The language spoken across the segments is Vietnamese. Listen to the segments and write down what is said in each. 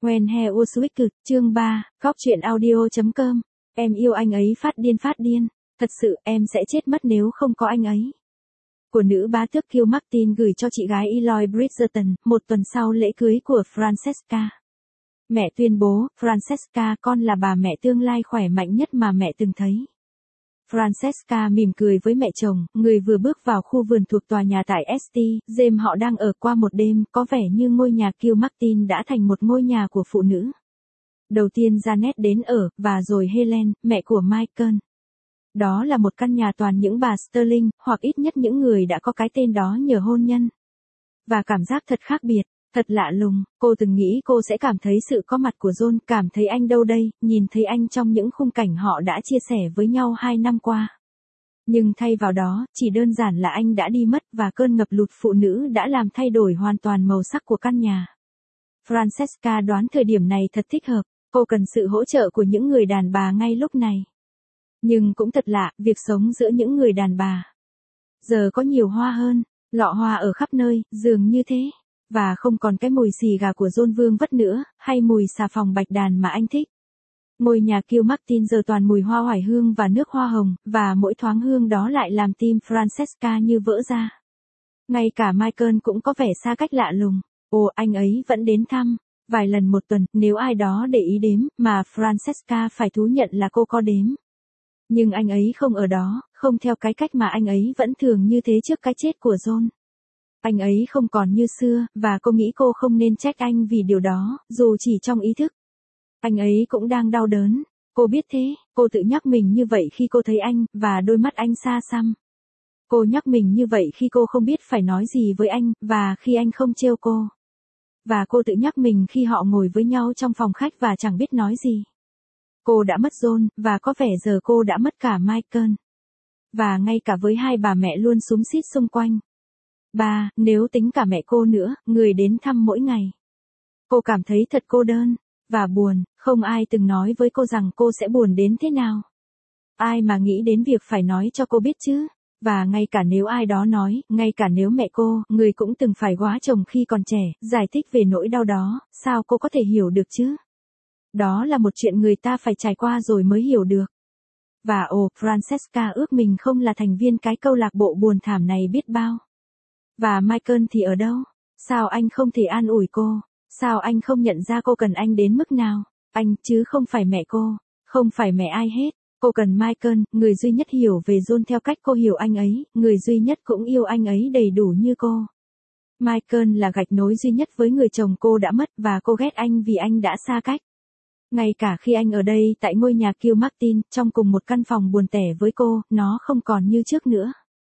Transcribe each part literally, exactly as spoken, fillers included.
When He Was Wicked, chương ba, Cóc truyện audio chấm com. Em yêu anh ấy phát điên phát điên. Thật sự, em sẽ chết mất nếu không có anh ấy. Của nữ bá tước Kill Martin gửi cho chị gái Eloy Bridgerton, một tuần sau lễ cưới của Francesca. Mẹ tuyên bố, Francesca con là bà mẹ tương lai khỏe mạnh nhất mà mẹ từng thấy. Francesca mỉm cười với mẹ chồng, người vừa bước vào khu vườn thuộc tòa nhà tại ét tê, James họ đang ở qua một đêm, có vẻ như ngôi nhà Kill Martin đã thành một ngôi nhà của phụ nữ. Đầu tiên Janet đến ở, và rồi Helen, mẹ của Michael. Đó là một căn nhà toàn những bà Sterling, hoặc ít nhất những người đã có cái tên đó nhờ hôn nhân. Và cảm giác thật khác biệt, thật lạ lùng, cô từng nghĩ cô sẽ cảm thấy sự có mặt của John, cảm thấy anh đâu đây, nhìn thấy anh trong những khung cảnh họ đã chia sẻ với nhau hai năm qua. Nhưng thay vào đó, chỉ đơn giản là anh đã đi mất và cơn ngập lụt phụ nữ đã làm thay đổi hoàn toàn màu sắc của căn nhà. Francesca đoán thời điểm này thật thích hợp, cô cần sự hỗ trợ của những người đàn bà ngay lúc này. Nhưng cũng thật lạ, việc sống giữa những người đàn bà. Giờ có nhiều hoa hơn, lọ hoa ở khắp nơi, dường như thế. Và không còn cái mùi xì gà của John Vương vất nữa, hay mùi xà phòng bạch đàn mà anh thích. Ngôi nhà Kill Martin giờ toàn mùi hoa oải hương và nước hoa hồng, và mỗi thoáng hương đó lại làm tim Francesca như vỡ ra. Ngay cả Michael cũng có vẻ xa cách lạ lùng. Ồ, anh ấy vẫn đến thăm, vài lần một tuần, nếu ai đó để ý đếm, mà Francesca phải thú nhận là cô có đếm. Nhưng anh ấy không ở đó, không theo cái cách mà anh ấy vẫn thường như thế trước cái chết của John. Anh ấy không còn như xưa, và cô nghĩ cô không nên trách anh vì điều đó, dù chỉ trong ý thức. Anh ấy cũng đang đau đớn, cô biết thế, cô tự nhắc mình như vậy khi cô thấy anh, và đôi mắt anh xa xăm. Cô nhắc mình như vậy khi cô không biết phải nói gì với anh, và khi anh không trêu cô. Và cô tự nhắc mình khi họ ngồi với nhau trong phòng khách và chẳng biết nói gì. Cô đã mất John, và có vẻ giờ cô đã mất cả Michael. Và ngay cả với hai bà mẹ luôn xúm xít xung quanh. Ba, nếu tính cả mẹ cô nữa, người đến thăm mỗi ngày. Cô cảm thấy thật cô đơn, và buồn, không ai từng nói với cô rằng cô sẽ buồn đến thế nào. Ai mà nghĩ đến việc phải nói cho cô biết chứ, và ngay cả nếu ai đó nói, ngay cả nếu mẹ cô, người cũng từng phải góa chồng khi còn trẻ, giải thích về nỗi đau đó, sao cô có thể hiểu được chứ? Đó là một chuyện người ta phải trải qua rồi mới hiểu được. Và ồ, Francesca ước mình không là thành viên cái câu lạc bộ buồn thảm này biết bao. Và Michael thì ở đâu? Sao anh không thể an ủi cô? Sao anh không nhận ra cô cần anh đến mức nào? Anh, chứ không phải mẹ cô, không phải mẹ ai hết. Cô cần Michael, người duy nhất hiểu về John theo cách cô hiểu anh ấy, người duy nhất cũng yêu anh ấy đầy đủ như cô. Michael là gạch nối duy nhất với người chồng cô đã mất, và cô ghét anh vì anh đã xa cách. Ngay cả khi anh ở đây tại ngôi nhà Kill Martin, trong cùng một căn phòng buồn tẻ với cô, nó không còn như trước nữa.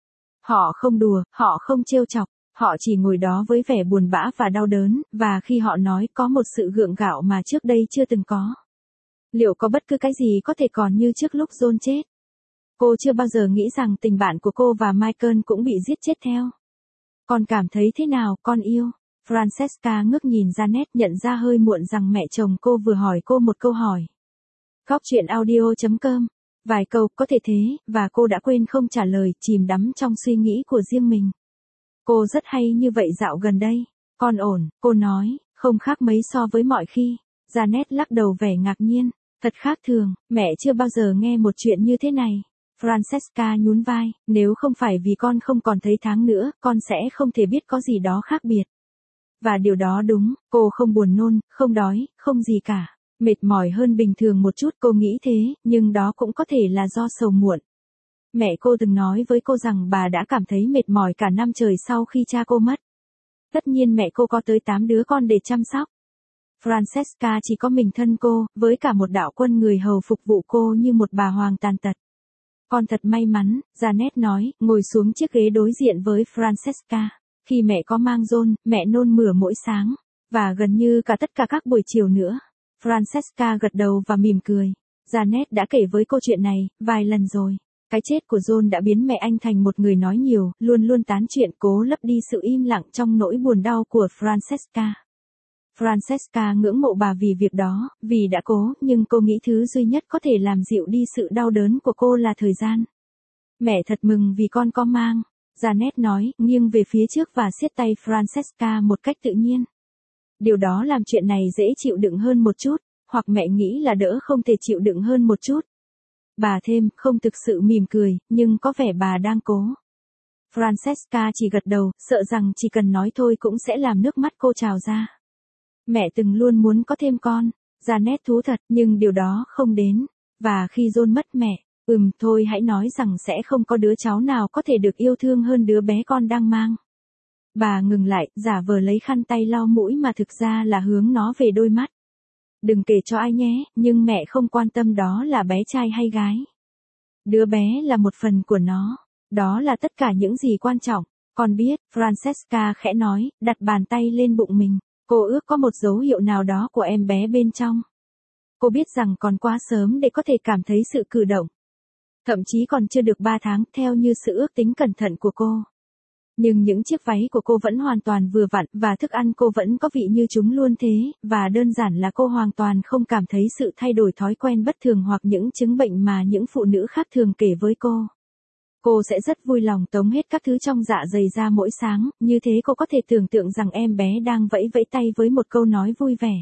Họ không đùa, họ không trêu chọc, họ chỉ ngồi đó với vẻ buồn bã và đau đớn, và khi họ nói có một sự gượng gạo mà trước đây chưa từng có. Liệu có bất cứ cái gì có thể còn như trước lúc John chết? Cô chưa bao giờ nghĩ rằng tình bạn của cô và Michael cũng bị giết chết theo. Con cảm thấy thế nào, con yêu? Francesca ngước nhìn Janet, nhận ra hơi muộn rằng mẹ chồng cô vừa hỏi cô một câu hỏi. Cóc truyện audio chấm com. Vài câu có thể thế, và cô đã quên không trả lời, chìm đắm trong suy nghĩ của riêng mình. Cô rất hay như vậy dạo gần đây. Con ổn, cô nói, không khác mấy so với mọi khi. Janet lắc đầu vẻ ngạc nhiên. Thật khác thường, mẹ chưa bao giờ nghe một chuyện như thế này. Francesca nhún vai, nếu không phải vì con không còn thấy tháng nữa, con sẽ không thể biết có gì đó khác biệt. Và điều đó đúng, cô không buồn nôn, không đói, không gì cả. Mệt mỏi hơn bình thường một chút, cô nghĩ thế, nhưng đó cũng có thể là do sầu muộn. Mẹ cô từng nói với cô rằng bà đã cảm thấy mệt mỏi cả năm trời sau khi cha cô mất. Tất nhiên mẹ cô có tới tám đứa con để chăm sóc. Francesca chỉ có mình thân cô, với cả một đạo quân người hầu phục vụ cô như một bà hoàng tàn tật. Con thật may mắn, Janet nói, ngồi xuống chiếc ghế đối diện với Francesca. Khi mẹ có mang John, mẹ nôn mửa mỗi sáng, và gần như cả tất cả các buổi chiều nữa. Francesca gật đầu và mỉm cười. Janet đã kể với cô chuyện này, vài lần rồi. Cái chết của John đã biến mẹ anh thành một người nói nhiều, luôn luôn tán chuyện, cố lấp đi sự im lặng trong nỗi buồn đau của Francesca. Francesca ngưỡng mộ bà vì việc đó, vì đã cố, nhưng cô nghĩ thứ duy nhất có thể làm dịu đi sự đau đớn của cô là thời gian. Mẹ thật mừng vì con có mang. Janet nói, nghiêng về phía trước và siết tay Francesca một cách tự nhiên. Điều đó làm chuyện này dễ chịu đựng hơn một chút, hoặc mẹ nghĩ là đỡ không thể chịu đựng hơn một chút. Bà thêm, không thực sự mỉm cười, nhưng có vẻ bà đang cố. Francesca chỉ gật đầu, sợ rằng chỉ cần nói thôi cũng sẽ làm nước mắt cô trào ra. Mẹ từng luôn muốn có thêm con, Janet thú thật, nhưng điều đó không đến. Và khi John mất mẹ, ừm, thôi hãy nói rằng sẽ không có đứa cháu nào có thể được yêu thương hơn đứa bé con đang mang. Bà ngừng lại, giả vờ lấy khăn tay lau mũi mà thực ra là hướng nó về đôi mắt. Đừng kể cho ai nhé, nhưng mẹ không quan tâm đó là bé trai hay gái. Đứa bé là một phần của nó. Đó là tất cả những gì quan trọng. Con biết, Francesca khẽ nói, đặt bàn tay lên bụng mình. Cô ước có một dấu hiệu nào đó của em bé bên trong. Cô biết rằng còn quá sớm để có thể cảm thấy sự cử động. Thậm chí còn chưa được ba tháng theo như sự ước tính cẩn thận của cô. Nhưng những chiếc váy của cô vẫn hoàn toàn vừa vặn và thức ăn cô vẫn có vị như chúng luôn thế, và đơn giản là cô hoàn toàn không cảm thấy sự thay đổi thói quen bất thường hoặc những chứng bệnh mà những phụ nữ khác thường kể với cô. Cô sẽ rất vui lòng tống hết các thứ trong dạ dày ra mỗi sáng, như thế cô có thể tưởng tượng rằng em bé đang vẫy vẫy tay với một câu nói vui vẻ.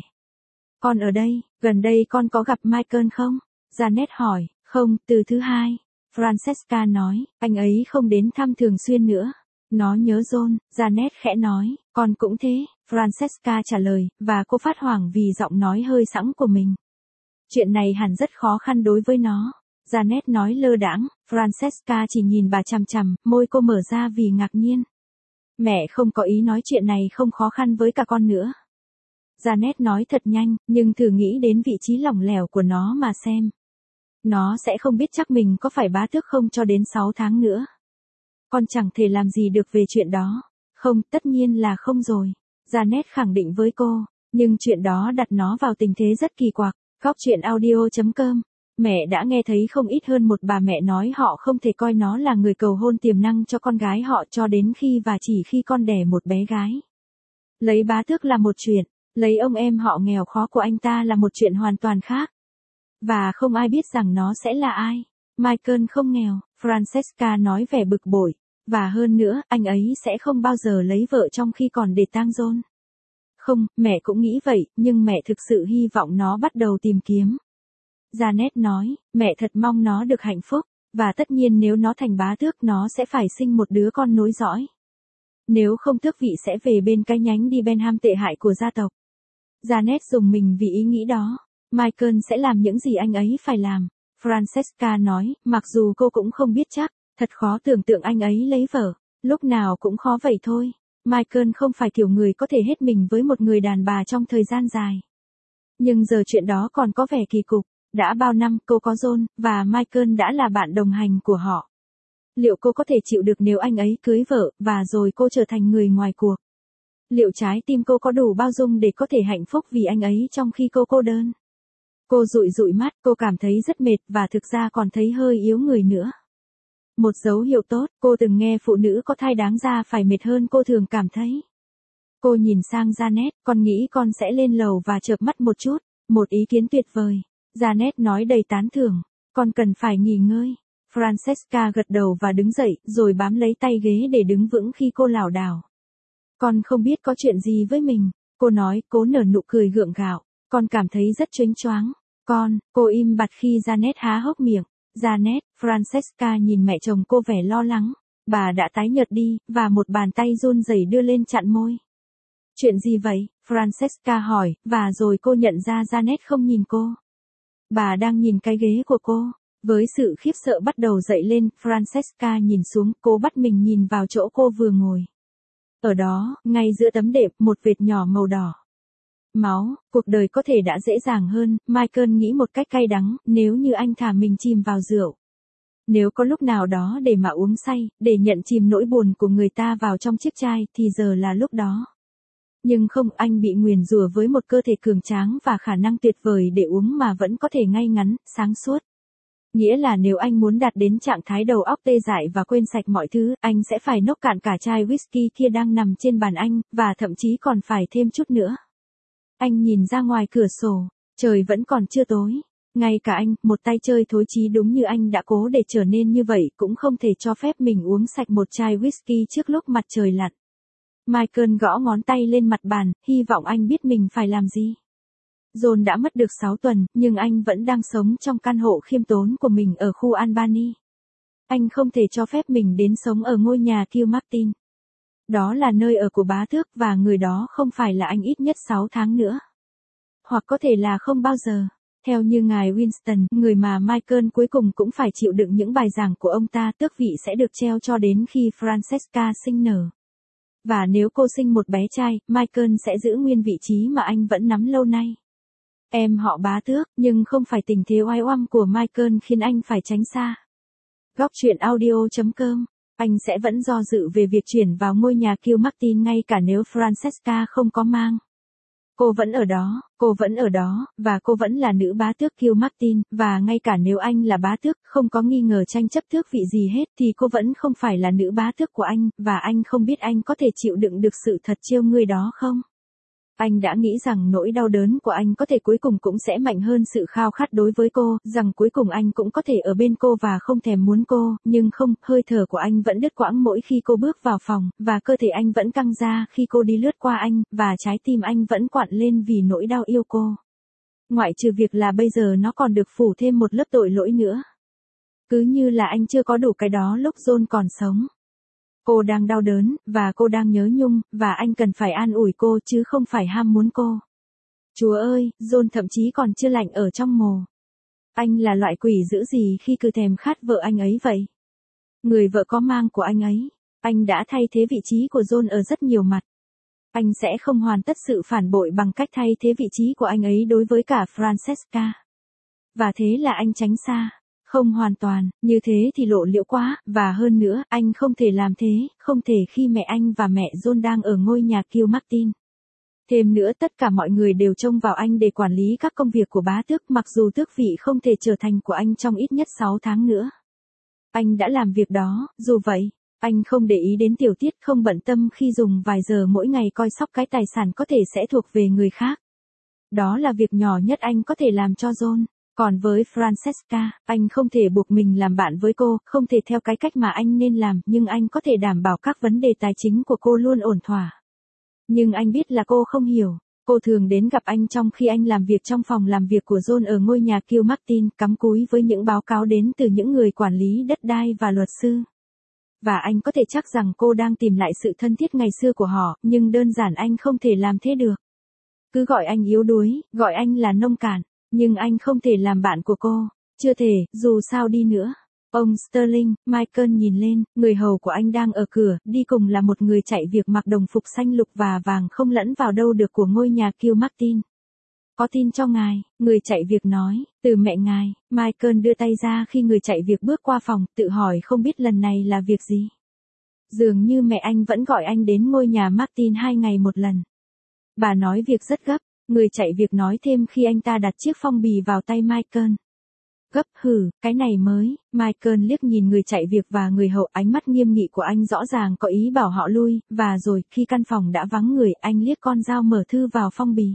Con ở đây, gần đây con có gặp Michael không? Janet hỏi, không, từ thứ hai. Francesca nói, anh ấy không đến thăm thường xuyên nữa. Nó nhớ John, Janet khẽ nói, con cũng thế, Francesca trả lời, và cô phát hoảng vì giọng nói hơi sẵn của mình. Chuyện này hẳn rất khó khăn đối với nó. Janet nói lơ đãng, Francesca chỉ nhìn bà chằm chằm, môi cô mở ra vì ngạc nhiên. Mẹ không có ý nói chuyện này không khó khăn với cả con nữa. Janet nói thật nhanh, nhưng thử nghĩ đến vị trí lỏng lẻo của nó mà xem. Nó sẽ không biết chắc mình có phải bá tước không cho đến sáu tháng nữa. Con chẳng thể làm gì được về chuyện đó. Không, tất nhiên là không rồi. Janet khẳng định với cô, nhưng chuyện đó đặt nó vào tình thế rất kỳ quặc. Góc chuyện audio chấm com. Mẹ đã nghe thấy không ít hơn một bà mẹ nói họ không thể coi nó là người cầu hôn tiềm năng cho con gái họ cho đến khi và chỉ khi con đẻ một bé gái. Lấy bá tước là một chuyện, lấy ông em họ nghèo khó của anh ta là một chuyện hoàn toàn khác. Và không ai biết rằng nó sẽ là ai. Michael không nghèo, Francesca nói vẻ bực bội. Và hơn nữa, anh ấy sẽ không bao giờ lấy vợ trong khi còn để tang John. Không, mẹ cũng nghĩ vậy, nhưng mẹ thực sự hy vọng nó bắt đầu tìm kiếm. Janet nói, mẹ thật mong nó được hạnh phúc, và tất nhiên nếu nó thành bá tước nó sẽ phải sinh một đứa con nối dõi. Nếu không tước vị sẽ về bên cái nhánh đi Benham tệ hại của gia tộc. Janet dùng mình vì ý nghĩ đó. Michael sẽ làm những gì anh ấy phải làm. Francesca nói, mặc dù cô cũng không biết chắc, thật khó tưởng tượng anh ấy lấy vợ. Lúc nào cũng khó vậy thôi. Michael không phải kiểu người có thể hết mình với một người đàn bà trong thời gian dài. Nhưng giờ chuyện đó còn có vẻ kỳ cục. Đã bao năm cô có John, và Michael đã là bạn đồng hành của họ. Liệu cô có thể chịu được nếu anh ấy cưới vợ, và rồi cô trở thành người ngoài cuộc? Liệu trái tim cô có đủ bao dung để có thể hạnh phúc vì anh ấy trong khi cô cô đơn? Cô dụi dụi mắt, cô cảm thấy rất mệt và thực ra còn thấy hơi yếu người nữa. Một dấu hiệu tốt, cô từng nghe phụ nữ có thai đáng ra phải mệt hơn cô thường cảm thấy. Cô nhìn sang Janet, con nghĩ con sẽ lên lầu và chợp mắt một chút. Một ý kiến tuyệt vời. Janet nói đầy tán thưởng, con cần phải nghỉ ngơi. Francesca gật đầu và đứng dậy, rồi bám lấy tay ghế để đứng vững khi cô lảo đảo. Con không biết có chuyện gì với mình, cô nói, cố nở nụ cười gượng gạo. Con cảm thấy rất chênh choáng. Con, cô im bặt khi Janet há hốc miệng. Janet, Francesca nhìn mẹ chồng cô vẻ lo lắng. Bà đã tái nhợt đi, và một bàn tay run rẩy đưa lên chặn môi. Chuyện gì vậy? Francesca hỏi, và rồi cô nhận ra Janet không nhìn cô. Bà đang nhìn cái ghế của cô. Với sự khiếp sợ bắt đầu dậy lên, Francesca nhìn xuống, cô bắt mình nhìn vào chỗ cô vừa ngồi. Ở đó, ngay giữa tấm đệm, một vệt nhỏ màu đỏ. Máu, cuộc đời có thể đã dễ dàng hơn, Michael nghĩ một cách cay đắng, nếu như anh thả mình chìm vào rượu. Nếu có lúc nào đó để mà uống say, để nhận chìm nỗi buồn của người ta vào trong chiếc chai, thì giờ là lúc đó. Nhưng không, anh bị nguyền rủa với một cơ thể cường tráng và khả năng tuyệt vời để uống mà vẫn có thể ngay ngắn, sáng suốt. Nghĩa là nếu anh muốn đạt đến trạng thái đầu óc tê dại và quên sạch mọi thứ, anh sẽ phải nốc cạn cả chai whisky kia đang nằm trên bàn anh, và thậm chí còn phải thêm chút nữa. Anh nhìn ra ngoài cửa sổ, trời vẫn còn chưa tối. Ngay cả anh, một tay chơi thối chí đúng như anh đã cố để trở nên như vậy, cũng không thể cho phép mình uống sạch một chai whisky trước lúc mặt trời lặn. Michael gõ ngón tay lên mặt bàn, hy vọng anh biết mình phải làm gì. John đã mất được sáu tuần, nhưng anh vẫn đang sống trong căn hộ khiêm tốn của mình ở khu Albany. Anh không thể cho phép mình đến sống ở ngôi nhà Kilmartin. Đó là nơi ở của bá tước và người đó không phải là anh ít nhất sáu tháng nữa. Hoặc có thể là không bao giờ. Theo như ngài Winston, người mà Michael cuối cùng cũng phải chịu đựng những bài giảng của ông ta, tước vị sẽ được treo cho đến khi Francesca sinh nở. Và nếu cô sinh một bé trai, Michael sẽ giữ nguyên vị trí mà anh vẫn nắm lâu nay. Em họ bá tước, nhưng không phải tình thế oai oăm của Michael khiến anh phải tránh xa. Góc truyện audio chấm com. Anh sẽ vẫn do dự về việc chuyển vào ngôi nhà Kilmartin ngay cả nếu Francesca không có mang. Cô vẫn ở đó, cô vẫn ở đó, và cô vẫn là nữ bá tước Kilmartin, và ngay cả nếu anh là bá tước, không có nghi ngờ tranh chấp tước vị gì hết thì cô vẫn không phải là nữ bá tước của anh, và anh không biết anh có thể chịu đựng được sự thật trêu ngươi đó không? Anh đã nghĩ rằng nỗi đau đớn của anh có thể cuối cùng cũng sẽ mạnh hơn sự khao khát đối với cô, rằng cuối cùng anh cũng có thể ở bên cô và không thèm muốn cô, nhưng không, hơi thở của anh vẫn đứt quãng mỗi khi cô bước vào phòng, và cơ thể anh vẫn căng ra khi cô đi lướt qua anh, và trái tim anh vẫn quặn lên vì nỗi đau yêu cô. Ngoại trừ việc là bây giờ nó còn được phủ thêm một lớp tội lỗi nữa. Cứ như là anh chưa có đủ cái đó lúc John còn sống. Cô đang đau đớn, và cô đang nhớ nhung, và anh cần phải an ủi cô chứ không phải ham muốn cô. Chúa ơi, John thậm chí còn chưa lạnh ở trong mồ. Anh là loại quỷ dữ gì khi cứ thèm khát vợ anh ấy vậy? Người vợ có mang của anh ấy. Anh đã thay thế vị trí của John ở rất nhiều mặt. Anh sẽ không hoàn tất sự phản bội bằng cách thay thế vị trí của anh ấy đối với cả Francesca. Và thế là anh tránh xa. Không hoàn toàn, như thế thì lộ liễu quá, và hơn nữa, anh không thể làm thế, không thể khi mẹ anh và mẹ John đang ở ngôi nhà Kilmartin. Thêm nữa tất cả mọi người đều trông vào anh để quản lý các công việc của bá tước, mặc dù tước vị không thể trở thành của anh trong ít nhất sáu tháng nữa. Anh đã làm việc đó, dù vậy, anh không để ý đến tiểu tiết, không bận tâm khi dùng vài giờ mỗi ngày coi sóc cái tài sản có thể sẽ thuộc về người khác. Đó là việc nhỏ nhất anh có thể làm cho John. Còn với Francesca, anh không thể buộc mình làm bạn với cô, không thể theo cái cách mà anh nên làm, nhưng anh có thể đảm bảo các vấn đề tài chính của cô luôn ổn thỏa. Nhưng anh biết là cô không hiểu. Cô thường đến gặp anh trong khi anh làm việc trong phòng làm việc của John ở ngôi nhà Kilmartin, cắm cúi với những báo cáo đến từ những người quản lý đất đai và luật sư. Và anh có thể chắc rằng cô đang tìm lại sự thân thiết ngày xưa của họ, nhưng đơn giản anh không thể làm thế được. Cứ gọi anh yếu đuối, gọi anh là nông cạn. Nhưng anh không thể làm bạn của cô. Chưa thể, dù sao đi nữa. Ông Sterling, Michael nhìn lên, người hầu của anh đang ở cửa, đi cùng là một người chạy việc mặc đồng phục xanh lục và vàng không lẫn vào đâu được của ngôi nhà Kilmartin. Có tin cho ngài, người chạy việc nói, từ mẹ ngài. Michael đưa tay ra khi người chạy việc bước qua phòng, tự hỏi không biết lần này là việc gì. Dường như mẹ anh vẫn gọi anh đến ngôi nhà Martin hai ngày một lần. Bà nói việc rất gấp. Người chạy việc nói thêm khi anh ta đặt chiếc phong bì vào tay Michael. Gấp hừ, cái này mới. Michael liếc nhìn người chạy việc và người hậu, ánh mắt nghiêm nghị của anh rõ ràng có ý bảo họ lui, và rồi khi căn phòng đã vắng người, anh liếc con dao mở thư vào phong bì.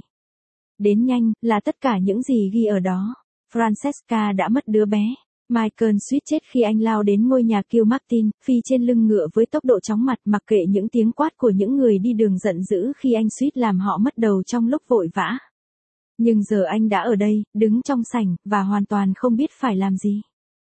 Đến nhanh, là tất cả những gì ghi ở đó. Francesca đã mất đứa bé. Michael suýt chết khi anh lao đến ngôi nhà Kilmartin, phi trên lưng ngựa với tốc độ chóng mặt, mặc kệ những tiếng quát của những người đi đường giận dữ khi anh suýt làm họ mất đầu trong lúc vội vã. Nhưng giờ anh đã ở đây, đứng trong sảnh, và hoàn toàn không biết phải làm gì.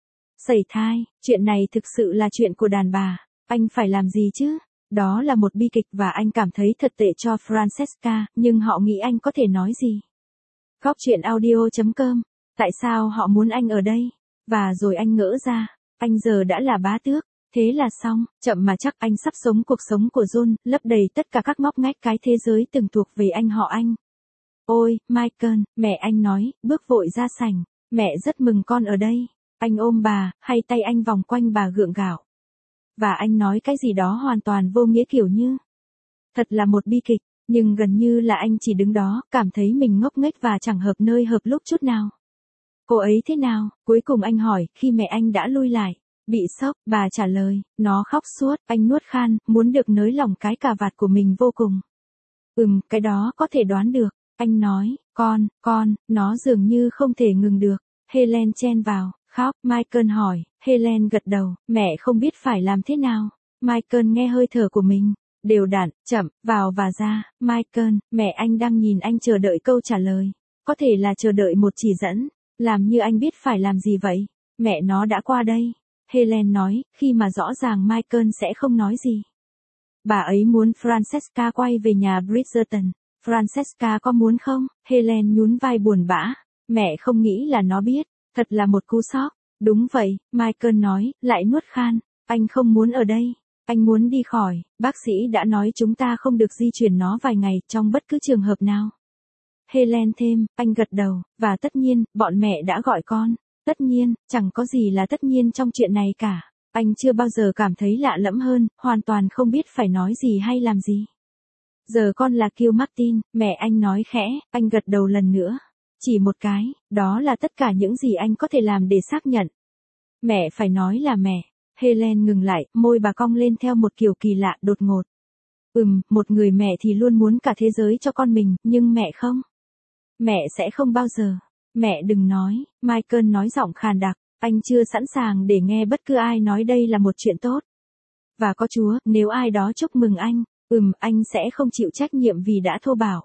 Sẩy thai, chuyện này thực sự là chuyện của đàn bà, anh phải làm gì chứ? Đó là một bi kịch và anh cảm thấy thật tệ cho Francesca, nhưng họ nghĩ anh có thể nói gì? Góc truyện audio chấm com. Tại sao họ muốn anh ở đây? Và rồi anh ngỡ ra, anh giờ đã là bá tước, thế là xong, chậm mà chắc anh sắp sống cuộc sống của John, lấp đầy tất cả các ngóc ngách cái thế giới từng thuộc về anh họ anh. Ôi, Michael, mẹ anh nói, bước vội ra sảnh, mẹ rất mừng con ở đây. Anh ôm bà, hay tay anh vòng quanh bà gượng gạo. Và anh nói cái gì đó hoàn toàn vô nghĩa kiểu như. Thật là một bi kịch, nhưng gần như là anh chỉ đứng đó, cảm thấy mình ngốc nghếch và chẳng hợp nơi hợp lúc chút nào. Cô ấy thế nào? Cuối cùng anh hỏi, khi mẹ anh đã lui lại. Bị sốc, bà trả lời, nó khóc suốt, anh nuốt khan, muốn được nới lỏng cái cà vạt của mình vô cùng. Ừm, cái đó có thể đoán được. Anh nói, con, con, nó dường như không thể ngừng được. Helen chen vào, khóc, Michael hỏi, Helen gật đầu, mẹ không biết phải làm thế nào. Michael nghe hơi thở của mình. đều đặn, chậm, vào và ra. Michael, mẹ anh đang nhìn anh chờ đợi câu trả lời. Có thể là chờ đợi một chỉ dẫn. Làm như anh biết phải làm gì vậy. Mẹ nó đã qua đây. Helen nói, khi mà rõ ràng Michael sẽ không nói gì. Bà ấy muốn Francesca quay về nhà Bridgerton. Francesca có muốn không? Helen nhún vai buồn bã. Mẹ không nghĩ là nó biết. Thật là một cú sốc. Đúng vậy, Michael nói, lại nuốt khan. Anh không muốn ở đây. Anh muốn đi khỏi. Bác sĩ đã nói chúng ta không được di chuyển nó vài ngày trong bất cứ trường hợp nào. Helen thêm, anh gật đầu, và tất nhiên, bọn mẹ đã gọi con. Tất nhiên, chẳng có gì là tất nhiên trong chuyện này cả. Anh chưa bao giờ cảm thấy lạ lẫm hơn, hoàn toàn không biết phải nói gì hay làm gì. Giờ con là Kill Martin, mẹ anh nói khẽ, anh gật đầu lần nữa. Chỉ một cái, đó là tất cả những gì anh có thể làm để xác nhận. Mẹ phải nói là mẹ. Helen ngừng lại, môi bà cong lên theo một kiểu kỳ lạ đột ngột. Ừm, một người mẹ thì luôn muốn cả thế giới cho con mình, nhưng mẹ không. Mẹ sẽ không bao giờ. Mẹ đừng nói, Michael nói giọng khàn đặc, anh chưa sẵn sàng để nghe bất cứ ai nói đây là một chuyện tốt. Và có Chúa, nếu ai đó chúc mừng anh, ừm, anh sẽ không chịu trách nhiệm vì đã thô bạo.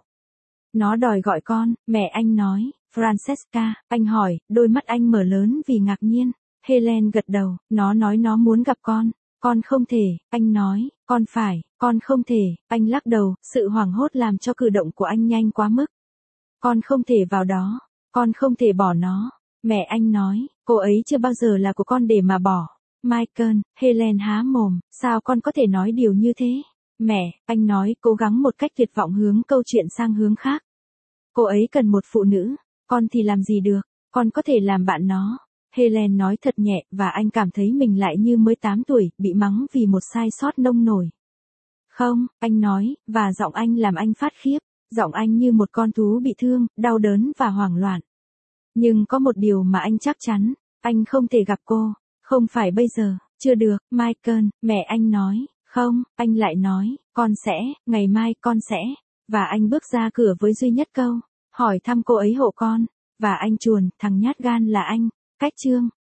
Nó đòi gọi con, mẹ anh nói, Francesca, anh hỏi, đôi mắt anh mở lớn vì ngạc nhiên. Helen gật đầu, nó nói nó muốn gặp con. Con không thể, anh nói, con phải, con không thể, anh lắc đầu, sự hoảng hốt làm cho cử động của anh nhanh quá mức. Con không thể vào đó, con không thể bỏ nó. Mẹ anh nói, cô ấy chưa bao giờ là của con để mà bỏ. Michael, Helen há mồm, sao con có thể nói điều như thế? Mẹ, anh nói, cố gắng một cách tuyệt vọng hướng câu chuyện sang hướng khác. Cô ấy cần một phụ nữ, con thì làm gì được, con có thể làm bạn nó. Helen nói thật nhẹ, và anh cảm thấy mình lại như mới tám tuổi, bị mắng vì một sai sót nông nổi. Không, anh nói, và giọng anh làm anh phát khiếp, giọng anh như một con thú bị thương, đau đớn và hoảng loạn. Nhưng có một điều mà anh chắc chắn, anh không thể gặp cô, không phải bây giờ, chưa được, Michael, mẹ anh nói, không, anh lại nói, con sẽ, ngày mai con sẽ, và anh bước ra cửa với duy nhất câu, hỏi thăm cô ấy hộ con, và anh chuồn, thằng nhát gan là anh, cách chương.